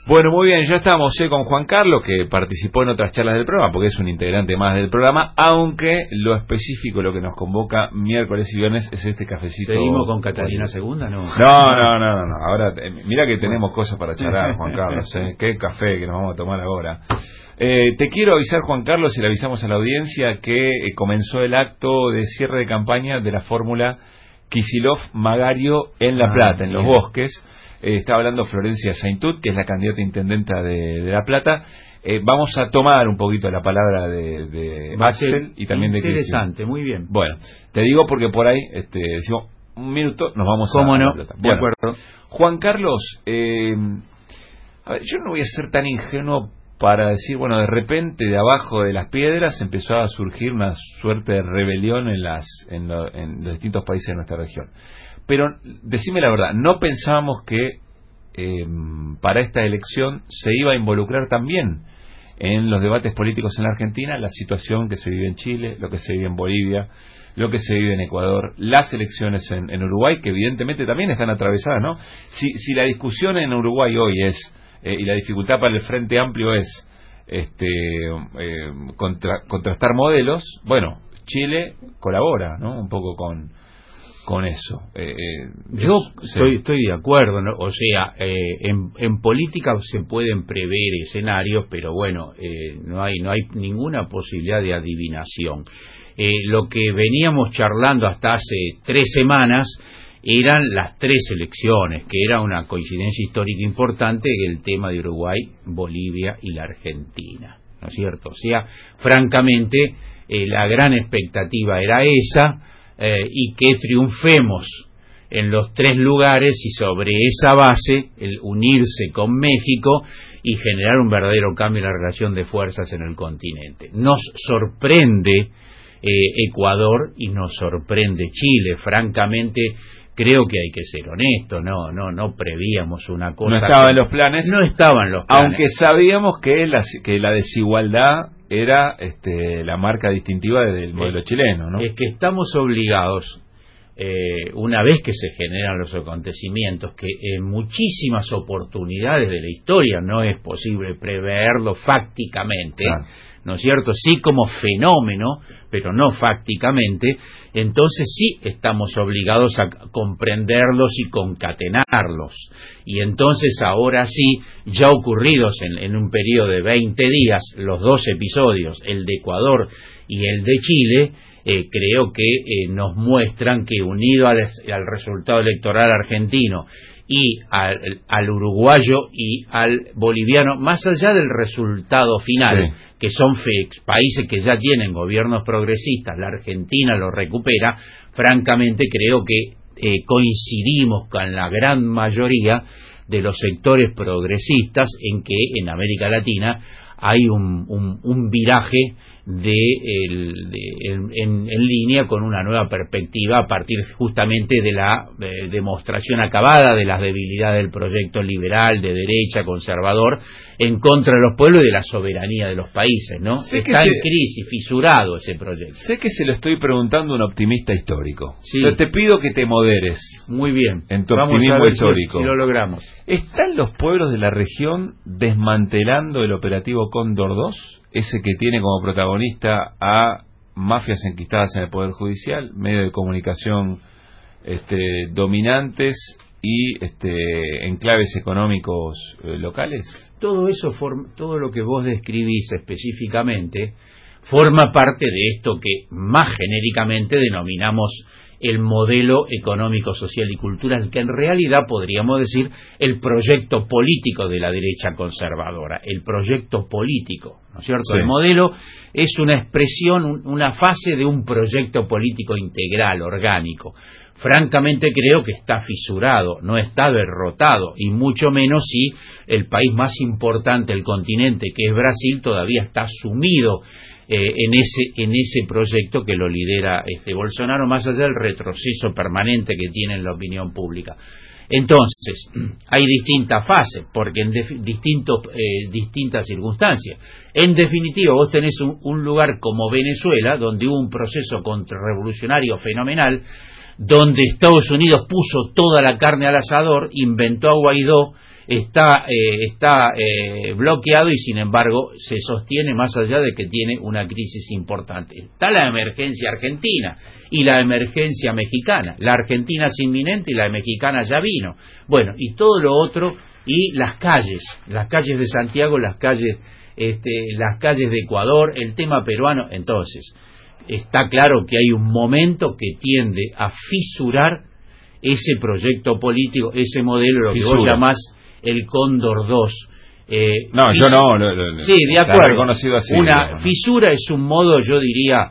Bueno, muy bien, ya estamos con Juan Carlos, que participó en otras charlas del programa, porque es un integrante más del programa, aunque lo específico, lo que nos convoca miércoles y viernes, es este cafecito. ¿Seguimos con Catalina Segunda? No. No. Ahora, mira que tenemos cosas para charlar, Juan Carlos, qué café que nos vamos a tomar ahora. Te quiero avisar, Juan Carlos, y le avisamos a la audiencia que comenzó el acto de cierre de campaña de la fórmula Kicillof-Magario en La Plata, en Los Bosques. Está hablando Florencia Saintut, que es la candidata intendenta de La Plata. Vamos a tomar un poquito la palabra de Axel y también de Cristina. Interesante, muy bien. Bueno, te digo porque por ahí decimos un minuto, nos vamos a La Plata. De acuerdo. Juan Carlos, a ver, yo no voy a ser tan ingenuo para decir, bueno, de repente de abajo de las piedras empezó a surgir una suerte de rebelión en los distintos países de nuestra región. Pero decime la verdad, ¿no pensábamos que para esta elección se iba a involucrar también en los debates políticos en la Argentina la situación que se vive en Chile, lo que se vive en Bolivia, lo que se vive en Ecuador, las elecciones en Uruguay, que evidentemente también están atravesadas, ¿no? Si la discusión en Uruguay hoy es, y la dificultad para el Frente Amplio es contrastar modelos, bueno, Chile colabora, ¿no? Un poco con eso. Yo estoy de acuerdo, ¿no? O sea, en política se pueden prever escenarios, pero bueno, no hay ninguna posibilidad de adivinación. Lo que veníamos charlando hasta hace 3 semanas eran las 3 elecciones, que era una coincidencia histórica importante, el tema de Uruguay, Bolivia y la Argentina, ¿no es cierto? O sea, francamente, la gran expectativa era esa, y que triunfemos en los 3 lugares y sobre esa base el unirse con México y generar un verdadero cambio en la relación de fuerzas en el continente. Nos sorprende Ecuador y nos sorprende Chile. Francamente, creo que hay que ser honesto, no prevíamos una cosa. No estaba en los planes. No estaban los planes. Aunque sabíamos que la desigualdad era la marca distintiva del modelo chileno, ¿no? Es que estamos obligados, una vez que se generan los acontecimientos, que en muchísimas oportunidades de la historia no es posible preverlo fácticamente, claro, ¿no es cierto? Sí como fenómeno, pero no fácticamente. Entonces sí estamos obligados a comprenderlos y concatenarlos. Y entonces ahora sí, ya ocurridos en un periodo de 20 días, los 2 episodios, el de Ecuador y el de Chile, creo que nos muestran que unido al resultado electoral argentino y al uruguayo y al boliviano, más allá del resultado final, sí, que son países que ya tienen gobiernos progresistas, la Argentina lo recupera, francamente creo que coincidimos con la gran mayoría de los sectores progresistas en que en América Latina hay un viraje en línea con una nueva perspectiva a partir justamente de la demostración acabada de las debilidades del proyecto liberal, de derecha, conservador, en contra de los pueblos y de la soberanía de los países, ¿no? Está en crisis, fisurado ese proyecto. Sé que se lo estoy preguntando a un optimista histórico, sí, pero te pido que te moderes. Muy bien. En tu optimismo histórico. Si lo logramos. ¿Están los pueblos de la región desmantelando el operativo Cóndor 2? Ese que tiene como protagonista a mafias enquistadas en el Poder Judicial, medios de comunicación dominantes y enclaves económicos locales. Todo eso, todo lo que vos describís específicamente, forma parte de esto que más genéricamente denominamos el modelo económico, social y cultural, que en realidad podríamos decir el proyecto político de la derecha conservadora, el proyecto político, ¿no es cierto? Sí. El modelo es una expresión, una fase de un proyecto político integral, orgánico. Francamente creo que está fisurado, no está derrotado, y mucho menos si el país más importante del continente, que es Brasil, todavía está sumido en ese proyecto que lo lidera Bolsonaro, más allá del retroceso permanente que tiene en la opinión pública. Entonces, hay distintas fases, porque en distintas circunstancias. En definitiva, vos tenés un lugar como Venezuela, donde hubo un proceso contrarrevolucionario fenomenal, donde Estados Unidos puso toda la carne al asador, inventó a Guaidó, está bloqueado y sin embargo se sostiene más allá de que tiene una crisis importante. Está la emergencia argentina y la emergencia mexicana. La argentina es inminente y la mexicana ya vino. Bueno, y todo lo otro, y las calles de Santiago, las calles de Ecuador, el tema peruano. Entonces, está claro que hay un momento que tiende a fisurar ese proyecto político, ese modelo, lo que vos llamás el Cóndor 2. Yo no. Sí, de acuerdo. Reconocido así, una fisura es un modo, yo diría,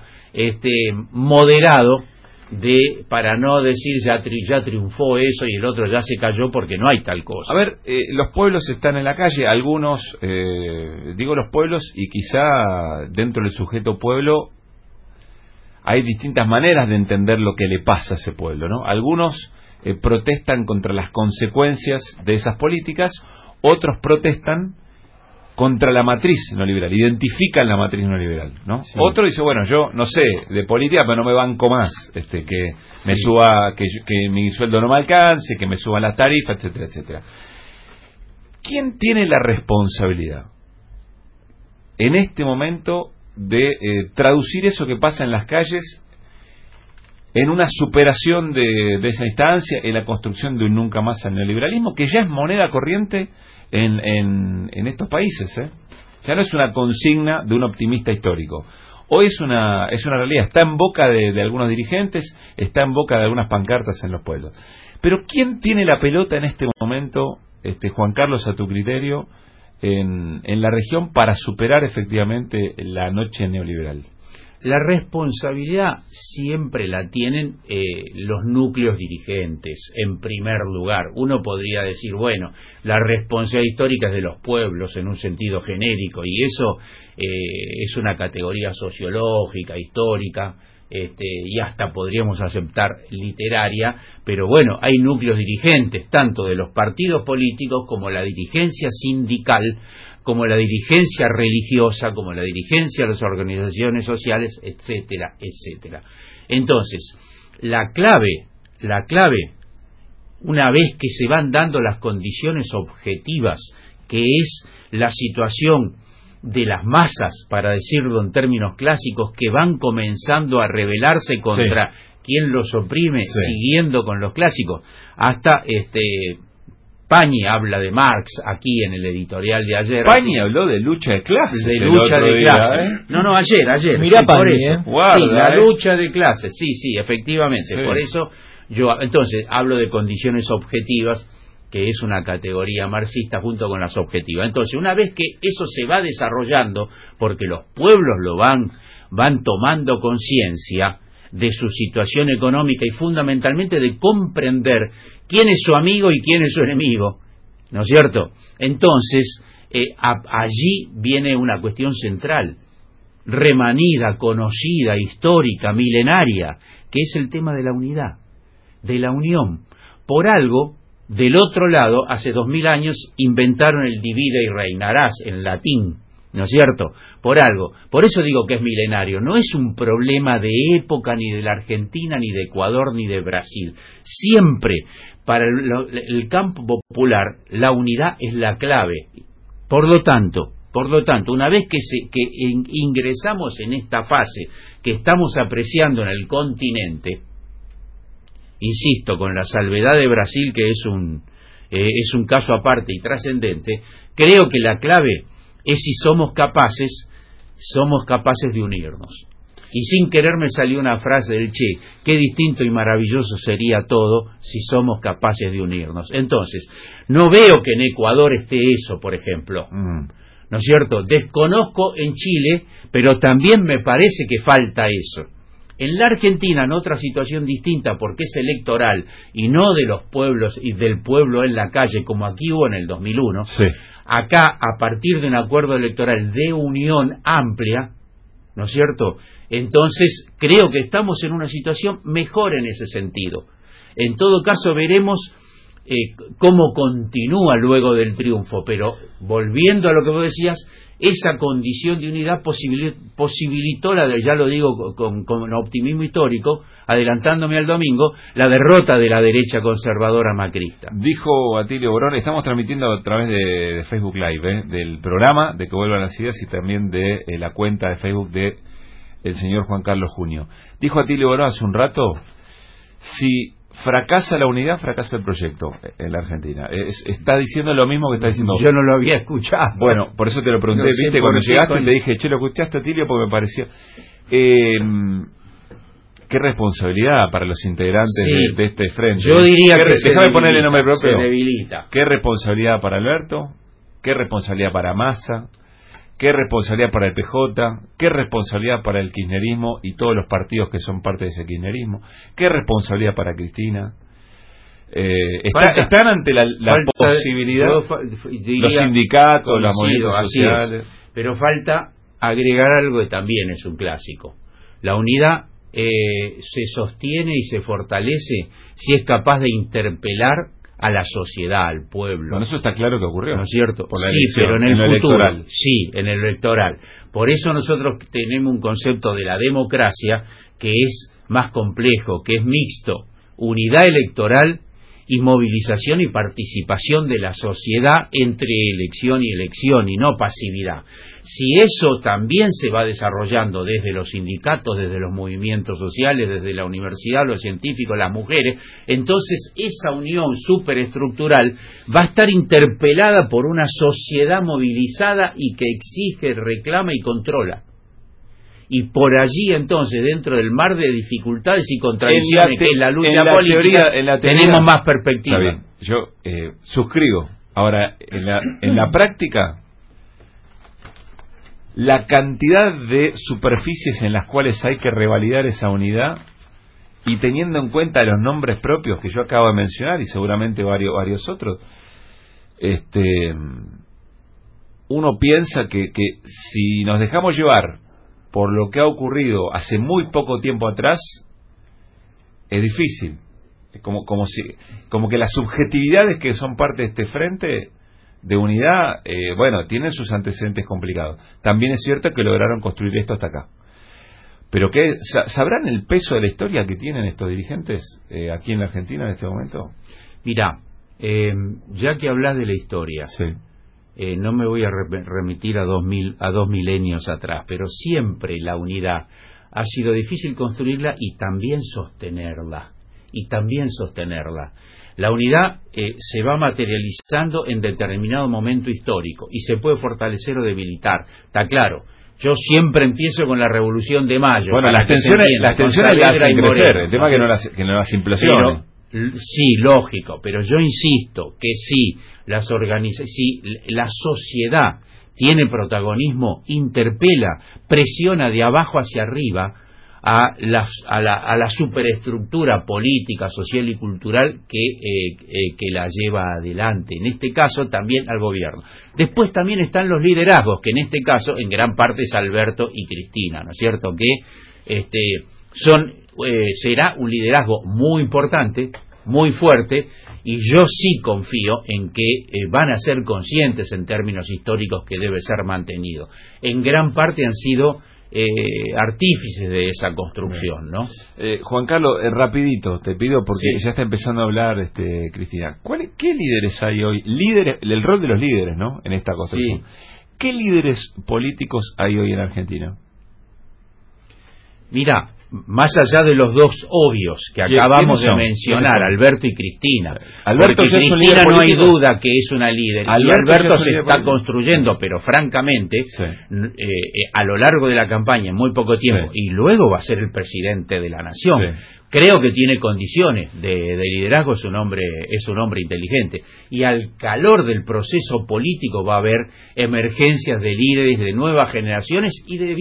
moderado para no decir ya triunfó eso y el otro ya se cayó, porque no hay tal cosa. A ver, los pueblos están en la calle, algunos, digo los pueblos, y quizá dentro del sujeto pueblo hay distintas maneras de entender lo que le pasa a ese pueblo, ¿no? Algunos protestan contra las consecuencias de esas políticas, otros protestan contra la matriz neoliberal, identifican la matriz neoliberal, ¿no? Sí. Otro dice, bueno, yo no sé de política, pero no me banco más, que me suba, que mi sueldo no me alcance, que me suban las tarifas, etcétera, etcétera. ¿Quién tiene la responsabilidad en este momento de traducir eso que pasa en las calles en una superación de esa instancia, en la construcción de un nunca más al neoliberalismo, que ya es moneda corriente en estos países, Ya no es una consigna de un optimista histórico. Hoy es una realidad, está en boca de algunos dirigentes, está en boca de algunas pancartas en los pueblos. Pero ¿quién tiene la pelota en este momento, Juan Carlos, a tu criterio, en la región para superar efectivamente la noche neoliberal? La responsabilidad siempre la tienen los núcleos dirigentes, en primer lugar. Uno podría decir, bueno, la responsabilidad histórica es de los pueblos en un sentido genérico, y eso es una categoría sociológica, histórica, y hasta podríamos aceptar literaria, pero bueno, hay núcleos dirigentes, tanto de los partidos políticos como la dirigencia sindical, como la dirigencia religiosa, como la dirigencia de las organizaciones sociales, etcétera, etcétera. Entonces, la clave, una vez que se van dando las condiciones objetivas, que es la situación de las masas, para decirlo en términos clásicos, que van comenzando a rebelarse contra quien los oprime, siguiendo con los clásicos, hasta Pañi habla de Marx aquí en el editorial de ayer. Pañi habló de lucha de clases. De lucha de clases. No, ayer. Mirá, sí, Pañi, la lucha de clases, sí, efectivamente. Por eso yo, entonces, hablo de condiciones objetivas, que es una categoría marxista junto con las objetivas. Entonces, una vez que eso se va desarrollando, porque los pueblos lo van tomando conciencia de su situación económica y fundamentalmente de comprender quién es su amigo y quién es su enemigo, ¿no es cierto? Entonces, allí viene una cuestión central, remanida, conocida, histórica, milenaria, que es el tema de la unidad, de la unión. Por algo, del otro lado, hace 2000 años, inventaron el divide y reinarás en latín, ¿no es cierto? Por algo. Por eso digo que es milenario. No es un problema de época ni de la Argentina, ni de Ecuador, ni de Brasil. Siempre, para el campo popular, la unidad es la clave. Por lo tanto, una vez que ingresamos en esta fase que estamos apreciando en el continente, insisto, con la salvedad de Brasil, que es un caso aparte y trascendente, creo que la clave es si somos capaces de unirnos. Y sin querer me salió una frase del Che, qué distinto y maravilloso sería todo si somos capaces de unirnos. Entonces, no veo que en Ecuador esté eso, por ejemplo, ¿no es cierto? Desconozco en Chile, pero también me parece que falta eso. En la Argentina, en otra situación distinta, porque es electoral y no de los pueblos y del pueblo en la calle, como aquí hubo en el 2001, acá, a partir de un acuerdo electoral de unión amplia, ¿no es cierto? Entonces, creo que estamos en una situación mejor en ese sentido. En todo caso, veremos cómo continúa luego del triunfo, pero volviendo a lo que vos decías, esa condición de unidad posibilitó, ya lo digo con optimismo histórico, adelantándome al domingo, la derrota de la derecha conservadora macrista. Dijo Atilio Borón, estamos transmitiendo a través de Facebook Live, del programa de Que Vuelvan las Ideas y también de la cuenta de Facebook de el señor Juan Carlos Junio. Dijo Atilio Borón hace un rato, si fracasa la unidad, fracasa el proyecto en la Argentina. Está diciendo lo mismo que está diciendo. Yo no lo había escuchado. Bueno, por eso te lo pregunté, no, viste, cuando llegaste te dije, che, ¿lo escuchaste, Atilio? Porque me pareció... qué responsabilidad para los integrantes de este frente. Yo diría que déjame ponerle nombre propio. Se debilita. Qué responsabilidad para Alberto, qué responsabilidad para Massa, qué responsabilidad para el PJ, qué responsabilidad para el kirchnerismo y todos los partidos que son parte de ese kirchnerismo, qué responsabilidad para Cristina. Están ante la posibilidad, los sindicatos, los movimientos sociales. Pero falta agregar algo que también es un clásico. La unidad se sostiene y se fortalece si es capaz de interpelar a la sociedad, al pueblo. Bueno, eso está claro que ocurrió, ¿no es cierto? Por la sí, elección, pero en el futuro, electoral. Sí, en el electoral. Por eso nosotros tenemos un concepto de la democracia que es más complejo, que es mixto, unidad electoral y movilización y participación de la sociedad entre elección y no pasividad. Si eso también se va desarrollando desde los sindicatos, desde los movimientos sociales, desde la universidad, los científicos, las mujeres, entonces esa unión superestructural va a estar interpelada por una sociedad movilizada y que exige, reclama y controla. Y por allí entonces, dentro del mar de dificultades y contradicciones que es la lucha política, tenemos más perspectiva. Está bien, yo suscribo. Ahora, en la práctica, la cantidad de superficies en las cuales hay que revalidar esa unidad, y teniendo en cuenta los nombres propios que yo acabo de mencionar y seguramente varios otros, uno piensa que si nos dejamos llevar por lo que ha ocurrido hace muy poco tiempo atrás, es difícil. Como que las subjetividades que son parte de este frente de unidad, tienen sus antecedentes complicados. También es cierto que lograron construir esto hasta acá. Pero ¿sabrán el peso de la historia que tienen estos dirigentes aquí en la Argentina en este momento? Mirá, ya que hablas de la historia, sí. No me voy a remitir a dos milenios atrás, pero siempre la unidad ha sido difícil construirla y también sostenerla. La unidad se va materializando en determinado momento histórico y se puede fortalecer o debilitar, está claro. Yo siempre empiezo con la Revolución de Mayo. Bueno, las tensiones las hacen crecer, el tema es que no las implosionen. Sí, lógico, pero yo insisto que si la sociedad tiene protagonismo, interpela, presiona de abajo hacia arriba a la superestructura política, social y cultural que la lleva adelante, en este caso también al gobierno. Después también están los liderazgos, que en este caso en gran parte es Alberto y Cristina, ¿no es cierto? Que será un liderazgo muy importante, muy fuerte, y yo sí confío en que van a ser conscientes en términos históricos que debe ser mantenido. En gran parte han sido artífices de esa construcción, ¿no? Juan Carlos, rapidito, te pido, porque ya está empezando a hablar Cristina. ¿Qué líderes hay hoy? El rol de los líderes, ¿no? En esta construcción. Sí. ¿Qué líderes políticos hay hoy en Argentina? Mira, más allá de los dos obvios que acabamos de mencionar, Alberto y Cristina. Alberto, porque Cristina no hay duda que es una líder, y Alberto se está construyendo, pero francamente, a lo largo de la campaña, en muy poco tiempo, y luego va a ser el presidente de la nación. Creo que tiene condiciones de liderazgo, es un hombre inteligente, y al calor del proceso político va a haber emergencias de líderes de nuevas generaciones y de